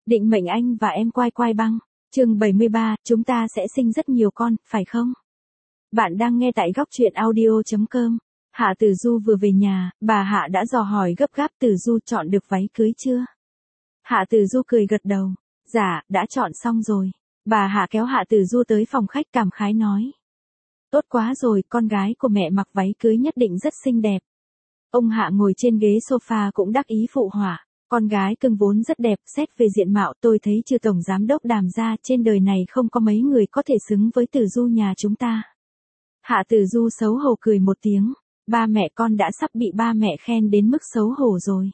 Định mệnh anh và em quai quai băng. Chương 73, chúng ta sẽ sinh rất nhiều con, phải không? Bạn đang nghe tại góc truyện audio.com. Hạ Tử Du vừa về nhà, bà Hạ đã dò hỏi gấp gáp Tử Du chọn được váy cưới chưa? Hạ Tử Du cười gật đầu. Dạ, đã chọn xong rồi. Bà Hạ kéo Hạ Tử Du tới phòng khách cảm khái nói. Tốt quá rồi, con gái của mẹ mặc váy cưới nhất định rất xinh đẹp. Ông Hạ ngồi trên ghế sofa cũng đắc ý phụ họa. Con gái cưng vốn rất đẹp, xét về diện mạo tôi thấy trừ tổng giám đốc Đàm gia trên đời này không có mấy người có thể xứng với Tử Du nhà chúng ta. Hạ Tử Du xấu hổ cười một tiếng, ba mẹ con đã sắp bị ba mẹ khen đến mức xấu hổ rồi.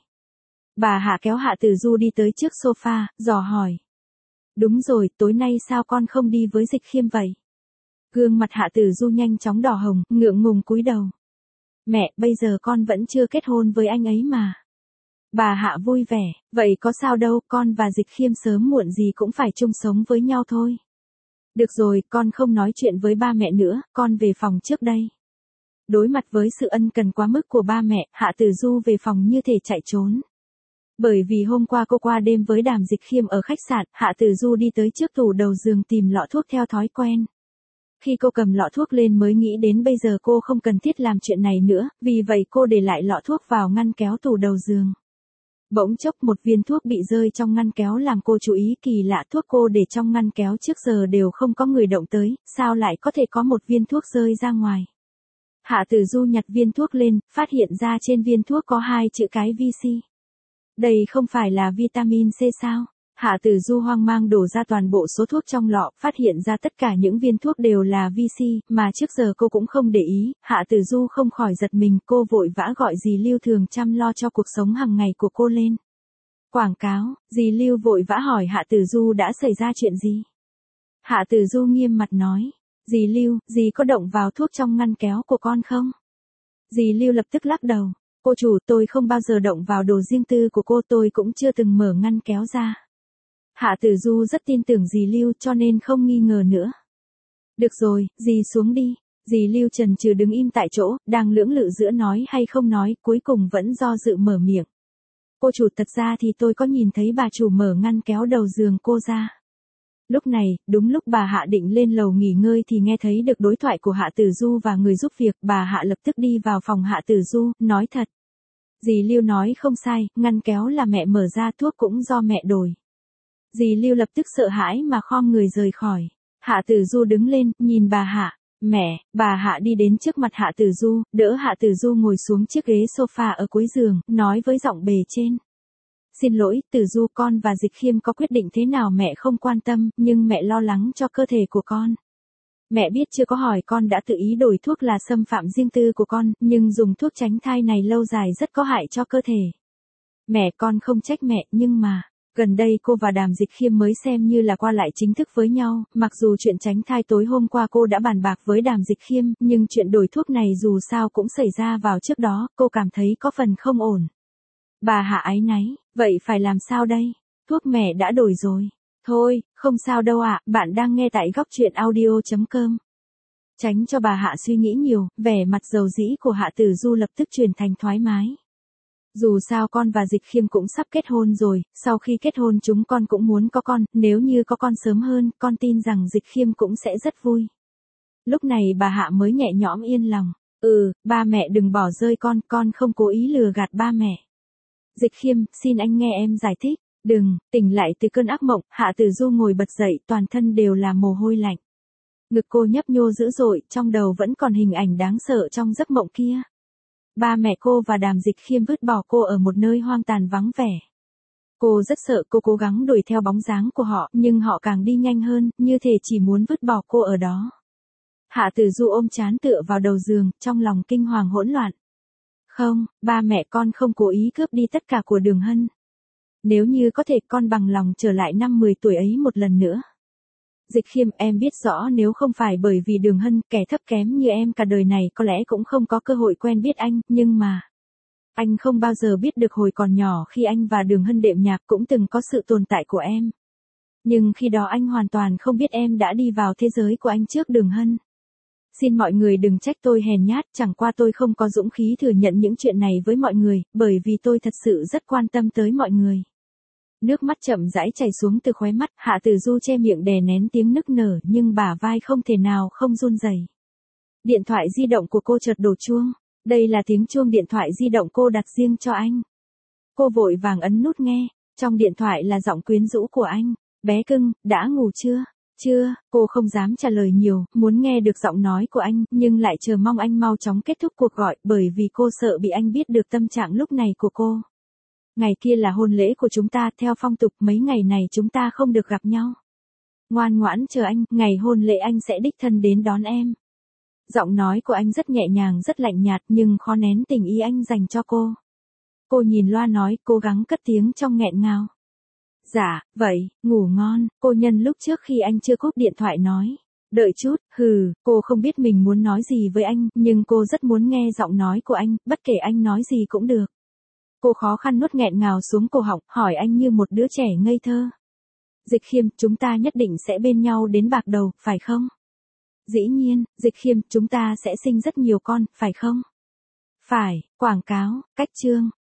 Bà Hạ kéo Hạ Tử Du đi tới trước sofa, dò hỏi. Đúng rồi, tối nay sao con không đi với Dịch Khiêm vậy? Gương mặt Hạ Tử Du nhanh chóng đỏ hồng, ngượng ngùng cúi đầu. Mẹ, bây giờ con vẫn chưa kết hôn với anh ấy mà. Bà Hạ vui vẻ, vậy có sao đâu, con và Dịch Khiêm sớm muộn gì cũng phải chung sống với nhau thôi. Được rồi, con không nói chuyện với ba mẹ nữa, con về phòng trước đây. Đối mặt với sự ân cần quá mức của ba mẹ, Hạ Tử Du về phòng như thể chạy trốn. Bởi vì hôm qua cô qua đêm với Đàm Dịch Khiêm ở khách sạn, Hạ Tử Du đi tới trước tủ đầu giường tìm lọ thuốc theo thói quen. Khi cô cầm lọ thuốc lên mới nghĩ đến bây giờ cô không cần thiết làm chuyện này nữa, vì vậy cô để lại lọ thuốc vào ngăn kéo tủ đầu giường. Bỗng chốc một viên thuốc bị rơi trong ngăn kéo làm cô chú ý kỳ lạ, thuốc cô để trong ngăn kéo trước giờ đều không có người động tới, sao lại có thể có một viên thuốc rơi ra ngoài. Hạ Tử Du nhặt viên thuốc lên, phát hiện ra trên viên thuốc có 2 chữ cái VC. Đây không phải là vitamin C sao? Hạ Tử Du hoang mang đổ ra toàn bộ số thuốc trong lọ, phát hiện ra tất cả những viên thuốc đều là VC, mà trước giờ cô cũng không để ý. Hạ Tử Du không khỏi giật mình, cô vội vã gọi dì Lưu thường chăm lo cho cuộc sống hàng ngày của cô lên. Quảng cáo, dì Lưu vội vã hỏi Hạ Tử Du đã xảy ra chuyện gì? Hạ Tử Du nghiêm mặt nói, dì Lưu, dì có động vào thuốc trong ngăn kéo của con không? Dì Lưu lập tức lắc đầu, cô chủ, tôi không bao giờ động vào đồ riêng tư của cô, tôi cũng chưa từng mở ngăn kéo ra. Hạ Tử Du rất tin tưởng dì Lưu cho nên không nghi ngờ nữa. Được rồi, dì xuống đi. Dì Lưu chần chừ đứng im tại chỗ, đang lưỡng lự giữa nói hay không nói, cuối cùng vẫn do dự mở miệng. Cô chủ, thật ra thì tôi có nhìn thấy bà chủ mở ngăn kéo đầu giường cô ra. Lúc này, đúng lúc bà Hạ định lên lầu nghỉ ngơi thì nghe thấy được đối thoại của Hạ Tử Du và người giúp việc, bà Hạ lập tức đi vào phòng Hạ Tử Du, nói thật. Dì Lưu nói không sai, ngăn kéo là mẹ mở ra, thuốc cũng do mẹ đổi. Dì Lưu lập tức sợ hãi mà khom người rời khỏi. Hạ Tử Du đứng lên, nhìn bà Hạ. Mẹ, bà Hạ đi đến trước mặt Hạ Tử Du, đỡ Hạ Tử Du ngồi xuống chiếc ghế sofa ở cuối giường, nói với giọng bề trên. Xin lỗi, Tử Du, con và Dịch Khiêm có quyết định thế nào mẹ không quan tâm, nhưng mẹ lo lắng cho cơ thể của con. Mẹ biết chưa có hỏi con đã tự ý đổi thuốc là xâm phạm riêng tư của con, nhưng dùng thuốc tránh thai này lâu dài rất có hại cho cơ thể. Mẹ, con không trách mẹ, nhưng mà... Gần đây cô và Đàm Dịch Khiêm mới xem như là qua lại chính thức với nhau, mặc dù chuyện tránh thai tối hôm qua cô đã bàn bạc với Đàm Dịch Khiêm, nhưng chuyện đổi thuốc này dù sao cũng xảy ra vào trước đó, cô cảm thấy có phần không ổn. Bà Hạ áy náy, vậy phải làm sao đây? Thuốc mẹ đã đổi rồi. Thôi, không sao đâu ạ, bạn đang nghe tại góc truyện audio.com. Tránh cho bà Hạ suy nghĩ nhiều, vẻ mặt dầu dĩ của Hạ Tử Du lập tức chuyển thành thoải mái. Dù sao con và Dịch Khiêm cũng sắp kết hôn rồi, sau khi kết hôn chúng con cũng muốn có con, nếu như có con sớm hơn, con tin rằng Dịch Khiêm cũng sẽ rất vui. Lúc này bà Hạ mới nhẹ nhõm yên lòng. Ba mẹ đừng bỏ rơi con không cố ý lừa gạt ba mẹ. Dịch Khiêm, xin anh nghe em giải thích. Đừng, tỉnh lại từ cơn ác mộng, Hạ Tử Du ngồi bật dậy, toàn thân đều là mồ hôi lạnh. Ngực cô nhấp nhô dữ dội, trong đầu vẫn còn hình ảnh đáng sợ trong giấc mộng kia. Ba mẹ cô và Đàm Dịch Khiêm vứt bỏ cô ở một nơi hoang tàn vắng vẻ. Cô rất sợ, cô cố gắng đuổi theo bóng dáng của họ, nhưng họ càng đi nhanh hơn, như thể chỉ muốn vứt bỏ cô ở đó. Hạ Tử Du ôm trán tựa vào đầu giường, trong lòng kinh hoàng hỗn loạn. Không, ba mẹ con không cố ý cướp đi tất cả của Đường Hân. Nếu như có thể con bằng lòng trở lại năm 10 tuổi ấy một lần nữa. Dịch Khiêm, em biết rõ nếu không phải bởi vì Đường Hân, kẻ thấp kém như em cả đời này có lẽ cũng không có cơ hội quen biết anh, nhưng mà... Anh không bao giờ biết được hồi còn nhỏ khi anh và Đường Hân đệm nhạc cũng từng có sự tồn tại của em. Nhưng khi đó anh hoàn toàn không biết em đã đi vào thế giới của anh trước Đường Hân. Xin mọi người đừng trách tôi hèn nhát, chẳng qua tôi không có dũng khí thừa nhận những chuyện này với mọi người, bởi vì tôi thật sự rất quan tâm tới mọi người. Nước mắt chậm rãi chảy xuống từ khóe mắt, Hạ Tử Du che miệng đè nén tiếng nức nở nhưng bả vai không thể nào không run rẩy. Điện thoại di động của cô chợt đổ chuông. Đây là tiếng chuông điện thoại di động cô đặt riêng cho anh. Cô vội vàng ấn nút nghe. Trong điện thoại là giọng quyến rũ của anh. Bé cưng, đã ngủ chưa? Chưa, cô không dám trả lời nhiều, muốn nghe được giọng nói của anh, nhưng lại chờ mong anh mau chóng kết thúc cuộc gọi bởi vì cô sợ bị anh biết được tâm trạng lúc này của cô. Ngày kia là hôn lễ của chúng ta, theo phong tục mấy ngày này chúng ta không được gặp nhau. Ngoan ngoãn chờ anh, ngày hôn lễ anh sẽ đích thân đến đón em. Giọng nói của anh rất nhẹ nhàng rất lạnh nhạt nhưng khó nén tình ý anh dành cho cô. Cô nhìn loa nói, cố gắng cất tiếng trong nghẹn ngào. Dạ, vậy, ngủ ngon, cô nhân lúc trước khi anh chưa cúp điện thoại nói. Đợi chút, cô không biết mình muốn nói gì với anh, nhưng cô rất muốn nghe giọng nói của anh, bất kể anh nói gì cũng được. Cô khó khăn nuốt nghẹn ngào xuống cổ họng, hỏi anh như một đứa trẻ ngây thơ. Dịch Khiêm, chúng ta nhất định sẽ bên nhau đến bạc đầu, phải không? Dĩ nhiên, Dịch Khiêm, chúng ta sẽ sinh rất nhiều con, phải không? Phải, quảng cáo, cách chương.